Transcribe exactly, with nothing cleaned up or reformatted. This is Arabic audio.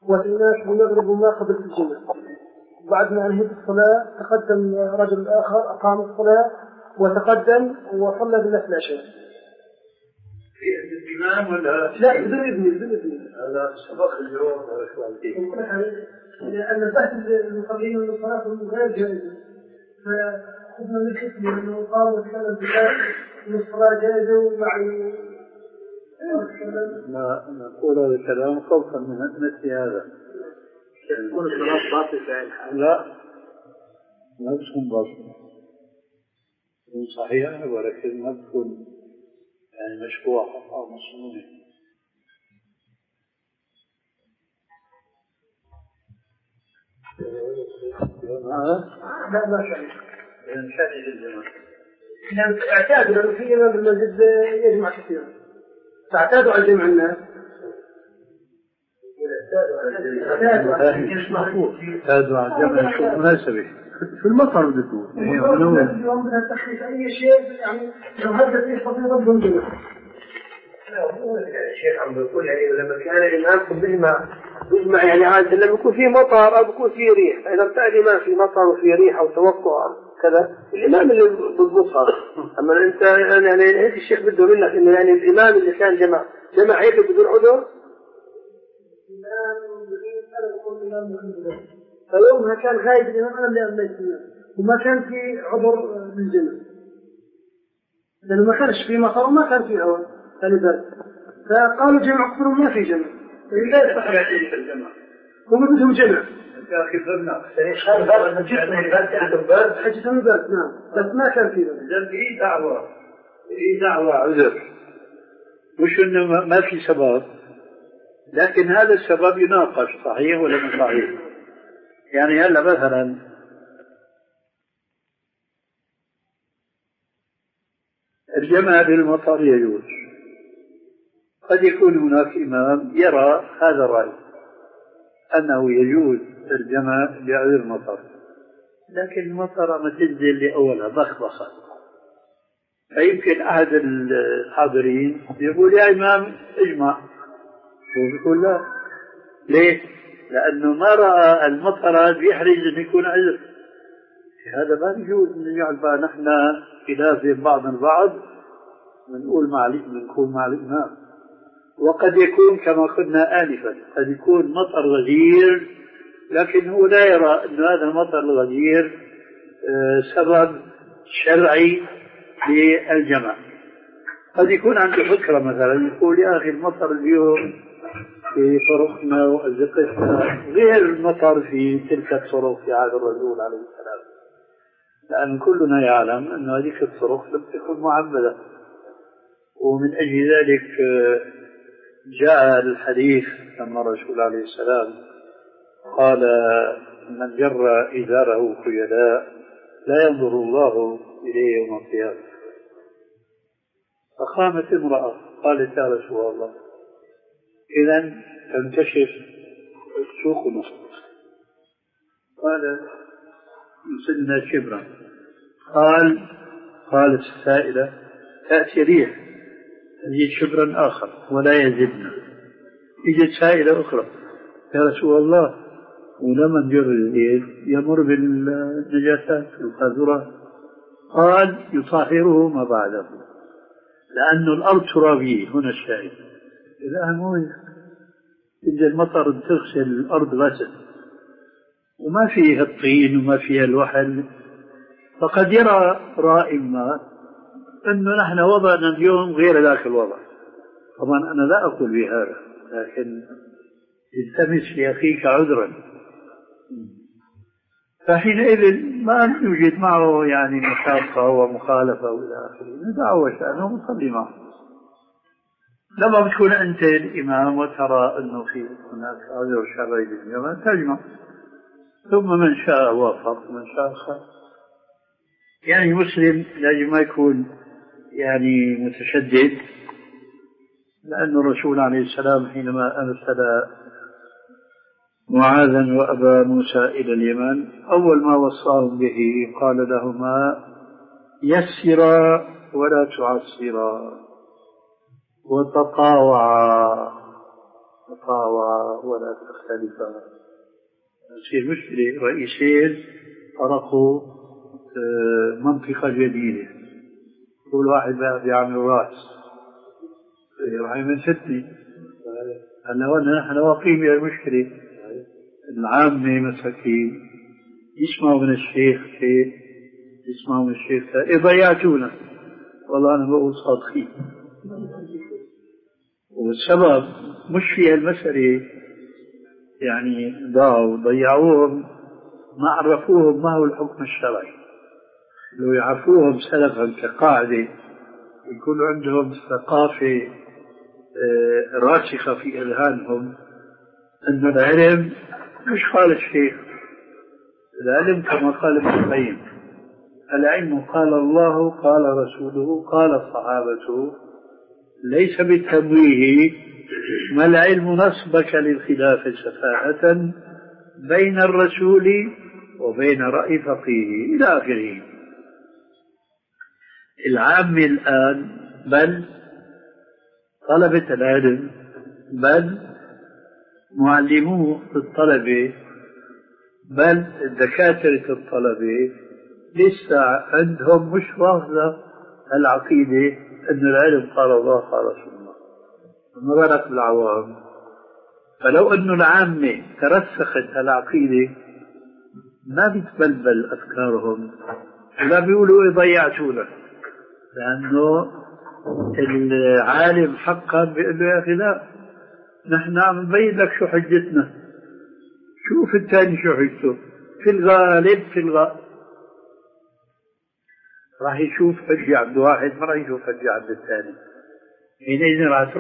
والناس المغرب وما قبل الجمعة. بعد ما انهيت الصلاة تقدم رجل آخر أقام الصلاة وتقدم وصلى بالناس العشاء. في الإمام ولا؟ لا بدون إذني بدون إذني. هذا سبق اليوم ولا شو عندي؟ لأن البحث المصلين من الصلاة غير جائزة. فخذنا من الحكم أنه قام وتكلم بالله أن الصلاة جائزة ومعني. لا نقول هذا الكلام خوفا من مثل هذا. تكون الصلاة باطلة في الحال. لا ما تكون باطلة، تكون صحيحة ولكن ما تكون يعني مشروعة أو مصنوعة. لا ما شاء إذن شاهد الجماعة. لأن اعتادوا لأنه في إمام بالمسجد يجمع كثيرا، فاعتادوا على جمع الناس. اعتادوا على جمع شو مناسبة في المطر بتقول. اليوم بدها تخفيف أي شيء يعني لو هدت إيش بسيطة بدون جمع. الشيخ عم بيقول يعني لما كان الإمام بيجمع بيجمع يعني عادة لما يكون في مطر أو بيكون في ريح، إذا ابتدى الإمام في مطر وفي ريح أو توقع كذا الإمام اللي بيضبطها. أما أنت يعني هيك الشيخ بده منك إنه يعني الإمام اللي كان جمع جمع هيك بدون عذر. فيومها كان غايب الإمام أنا اللي أمليت وما كان في عذر للجمع، لأنه ما كانش في مطر وما كان في هواء ثاني برد، فقالوا جمع قصر ما في جمع. لا يصح يأتي في الجمع. هم بدهم جمع. يا أخي فرنا. حجة من برد نعم، بس ما كان في برد. إذا في دعوة في دعوة عذر، مش إنه ما في سبب، لكن هذا السبب يناقش صحيح ولا مش صحيح. يعني هلا مثلا الجمع بالمطر يجوز، قد يكون هناك إمام يرى هذا الرأي أنه يجوز الجمع بعذر المطر، لكن المطر ما تنزل لأولها بخبخة، فيمكن أحد الحاضرين يقول يا إمام اجمع، ويقول لا. ليه؟ لأنه ما رأى المطر بيحرج أن يكون عذر. هذا ما يجوز نجعل بقى نحن خلاف بين بعض البعض بنقول مع بنكون مع الإمام. وقد يكون كما قلنا آنفا قد يكون مطر غزير، لكن هو لا يرى أن هذا المطر الغزير سبب شرعي للجمع. قد يكون عنده فكرة مثلا يقول يا أخي المطر اليوم في طرقنا وأزقتنا غير المطر في تلك الطرق في عهد الرسول عليه السلام، لأن كلنا يعلم أن هذه الطرق لم تكن معبدة. ومن أجل ذلك جاء الحديث لما الرسول عليه السلام قال من جر إزاره خيلاء لا ينظر الله إليه يوم القيامة. فقامت امرأة قالت يا رسول الله إذا تنكشف سوقنا. قال يسدنا شبرا. قال قالت السائلة تأتي ريح تجد شبرا آخر ولا يزدنا. يجد سائلة أخرى يا رسول الله ولما نجر الليل يمر بالنجاسات والقاذورات. قال يطهره ما بعده، لأن الأرض ترابية. هنا الشاهد إذا مو إذا المطر تغسل الأرض غسل وما فيها الطين وما فيها الوحل، فقد يرى رائي ما أنه نحن وضعنا اليوم غير ذاك الوضع. طبعا أنا لا أقول بهذا، لكن التمس لأخيك عذرا. فحينئذ ما يوجد معه يعني مشاقة ومخالفة وإلى آخره، ندعوه شأنه ونصلي معه. لما بتكون أنت الإمام وترى أنه في هناك عذر شرعي للجماعة تجمع، ثم من شاء وافق ومن شاء خالف. يعني المسلم لازم ما يكون يعني متشدد، لأن الرسول عليه السلام حينما أرسل معاذا وأبا موسى إلى اليمن أول ما وصاهم به قال لهما يسرا ولا تعسرا وتطاوعا تطاوعا ولا تختلفا. تصير مشكلة رئيسين طرقوا منطقة جديدة، كل واحد بقى بيعمل راس راح يمسكني. هلا وانا نحن واقعين بهالمشكلة. العامة مساكين يسمعوا من الشيخ شيء، يسمعوا من الشيخ إيه ضيعتونا. والله أنا بقول صادقين، والسبب مش في المسألة يعني ضاعوا ضيعوهم، ما عرفوهم ما هو الحكم الشرعي. لو يعرفوهم سلفا كقاعدة يكون عندهم ثقافة راسخة في أذهانهم أن العلم مش قال الشيخ، العلم كما قال ابن القيم العلم قال الله قال رسوله قال صحابته ليس بالتمويه، ما العلم نصبك للخلاف سفاهة بين الرسول وبين رأي فقيه إلى آخره. العام الآن بل طلبة العلم بل معلمو الطلبة بل دكاترة الطلبة لسه عندهم مش واضحة العقيدة أن العلم قال الله قال رسول الله، ما بالك بالعوام. فلو أن العامة ترسخت العقيدة ما بتبلبل أفكارهم ولا بيقولوا إيه ضيعتونا، لأنه العالم حقا بيقول له يا أخي لا، نحن عم نبين لك شو حجتنا، شوف الثاني شو حجته. في الغالب في الغالب راح يشوف حجة عند واحد ما راح يشوف حجة عند الثاني، حينئذ راح